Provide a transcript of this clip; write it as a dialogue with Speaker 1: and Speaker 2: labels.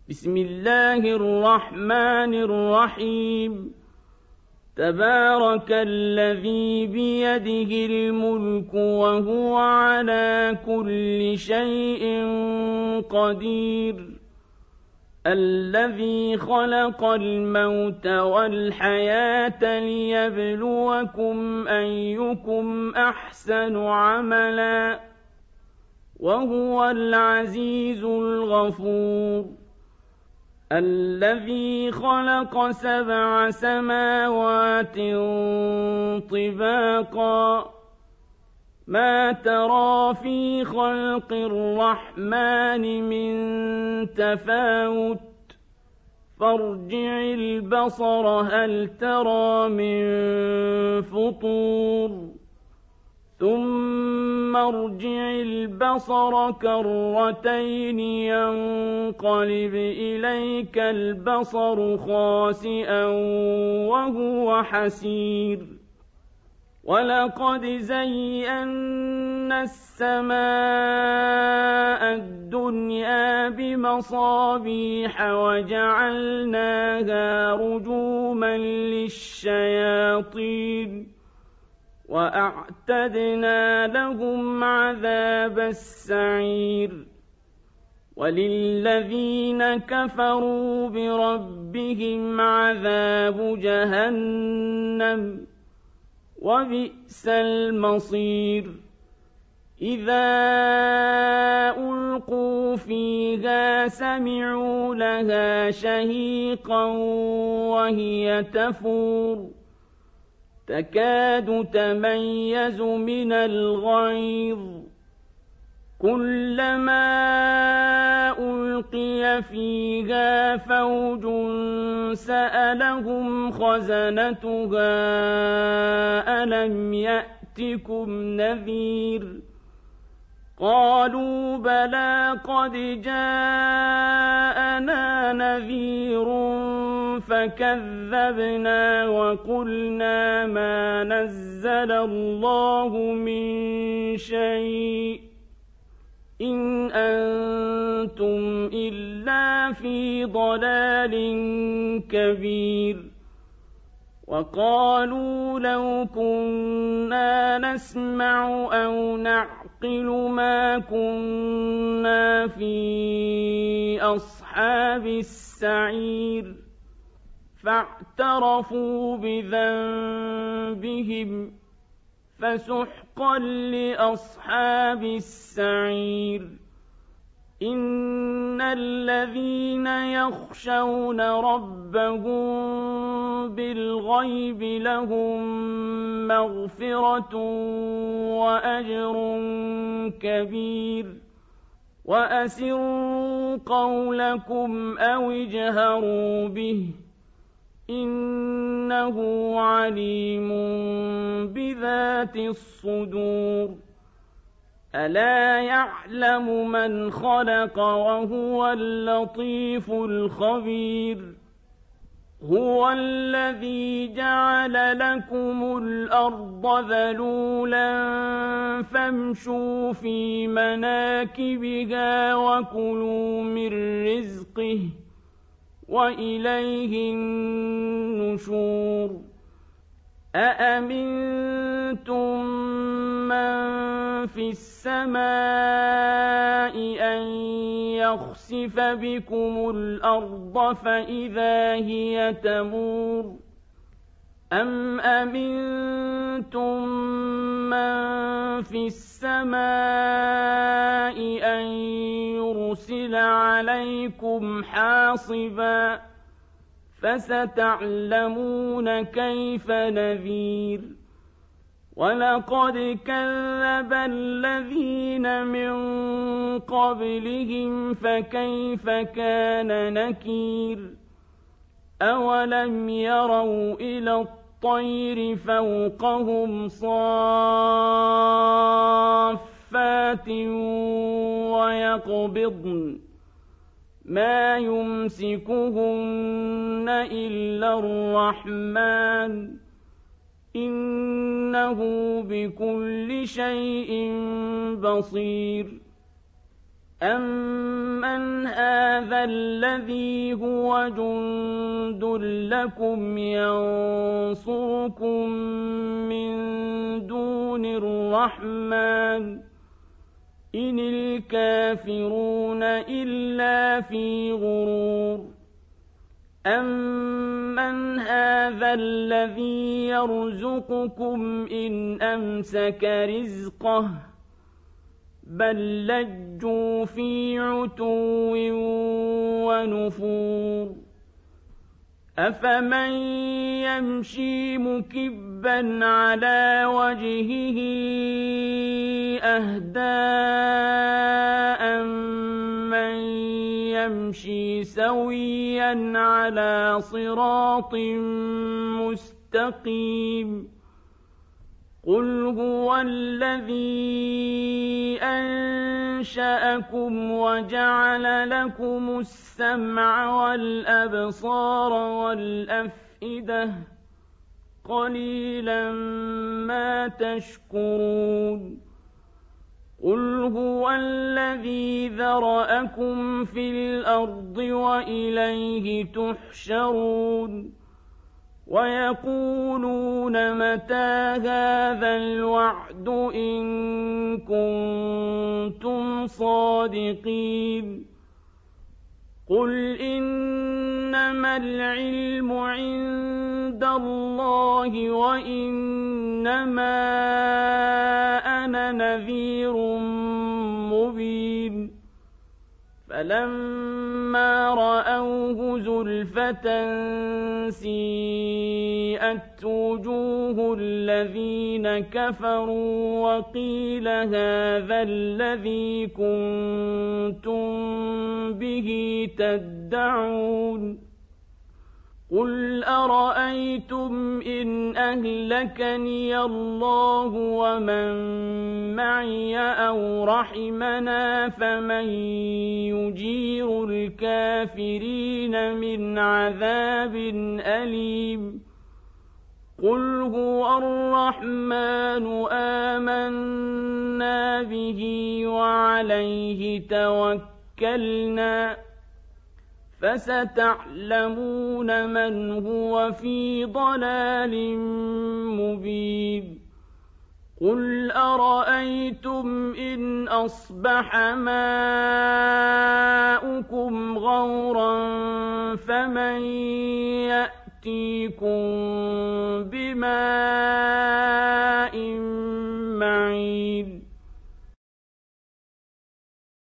Speaker 1: بسم الله الرحمن الرحيم تبارك الذي بيده الملك وهو على كل شيء قدير الذي خلق الموت والحياة ليبلوكم أيكم أحسن عملا وهو العزيز الغفور الذي خلق 7 سماوات طباقا ما ترى في خلق الرحمن من تفاوت فارجع البصر هل ترى من فطور ثم ارجع البصر كرتين ينقلب إليك البصر خاسئا وهو حسير ولقد زينا السماء الدنيا بمصابيح وجعلناها رجوما للشياطين وأعتدنا لهم عذاب السعير وللذين كفروا بربهم عذاب جهنم وبئس المصير إذا ألقوا فيها سمعوا لها شهيقا وهي تفور تكاد تميز من الغيظ كلما ألقي فيها فوج سألهم خزنتها ألم يأتكم نذير قالوا بلى قد جاءنا نذير فكذبنا وقلنا ما نزل الله من شيء إن أنتم إلا في ضلال كبير وقالوا لو كنا نسمع أو نعقل ما كنا في أصحاب السعير فاعترفوا بذنبهم فسحقا لأصحاب السعير إن الذين يخشون ربهم بالغيب لهم مغفرة وأجر كبير وأسروا قولكم أو اجهروا به إنه عليم بذات الصدور ألا يعلم من خلق وهو اللطيف الخبير هو الذي جعل لكم الأرض ذلولا فامشوا في مناكبها وكلوا من رزقه وإليه النشور أأمنتم من في السماء أن يخسف بكم الأرض فإذا هي تمور أم أمنتم من في السماء أن يرسل عليكم حاصبا فستعلمون كيف نذير ولقد كذب الذين من قبلهم فكيف كان نكير أولم يروا إلى الطير فوقهم صافات ويقبضن ما يمسكهن إلا الرحمن إنه بكل شيء بصير أَمَّنْ هَٰذَا الَّذِي هُوَ جُندٌ لَّكُمْ يَنصُرُكُم مِّن دُونِ الرَّحْمَٰنِ ۚ إِنِ الْكَافِرُونَ إِلَّا فِي غُرُورٍ أَمَّنْ هَٰذَا الَّذِي يَرْزُقُكُمْ إِنْ أَمْسَكَ رِزْقَهُ ۚ بَل لَّجُّوا فِي عُتُوٍّ وَنُفُورٍ أَفَمَن يَمْشِي مُكِبًّا عَلَىٰ وَجْهِهِ أَهْدَىٰ أَمَّن يَمْشِي سَوِيًّا عَلَىٰ صِرَاطٍ مُّسْتَقِيمٍ قُلْ هُوَ الَّذِي أَنشَأَكُمْ وَجَعَلَ لَكُمُ السَّمْعَ وَالْأَبْصَارَ وَالْأَفْئِدَةَ ۖ قَلِيلًا مَّا تَشْكُرُونَ قُلْ هُوَ الَّذِي ذَرَأَكُمْ فِي الْأَرْضِ وَإِلَيْهِ تُحْشَرُونَ وَيَقُولُونَ مَتَىٰ هَٰذَا الْوَعْدُ إِن كُنتُمْ صَادِقِينَ قُلْ إِنَّمَا الْعِلْمُ عِندَ اللَّهِ وَإِنَّمَا أَنَا نَذِيرٌ مُّبِينٌ فَلَمَّا رَأَوْهُ زُلْفَةً سِيئَتْ وُجُوهُ الَّذِينَ كَفَرُوا وَقِيلَ هَٰذَا الَّذِي كُنتُم بِهِ تَدَّعُونَ قُلْ أَرَأَيْتُمْ إِنْ أَهْلَكَنِيَ اللَّهُ وَمَن مَّعِيَ أَوْ رَحِمَنَا فَمَن يُجِيرُ الْكَافِرِينَ مِنْ عَذَابٍ أَلِيمٍ قُلْ هُوَ الرَّحْمَٰنُ آمَنَّا بِهِ وَعَلَيْهِ تَوَكَّلْنَا فَسَتَعْلَمُونَ مَنْ هُوَ فِي ضَلَالٍ مُّبِينٍ قُلْ أَرَأَيْتُمْ إِنْ أَصْبَحَ مَاؤُكُمْ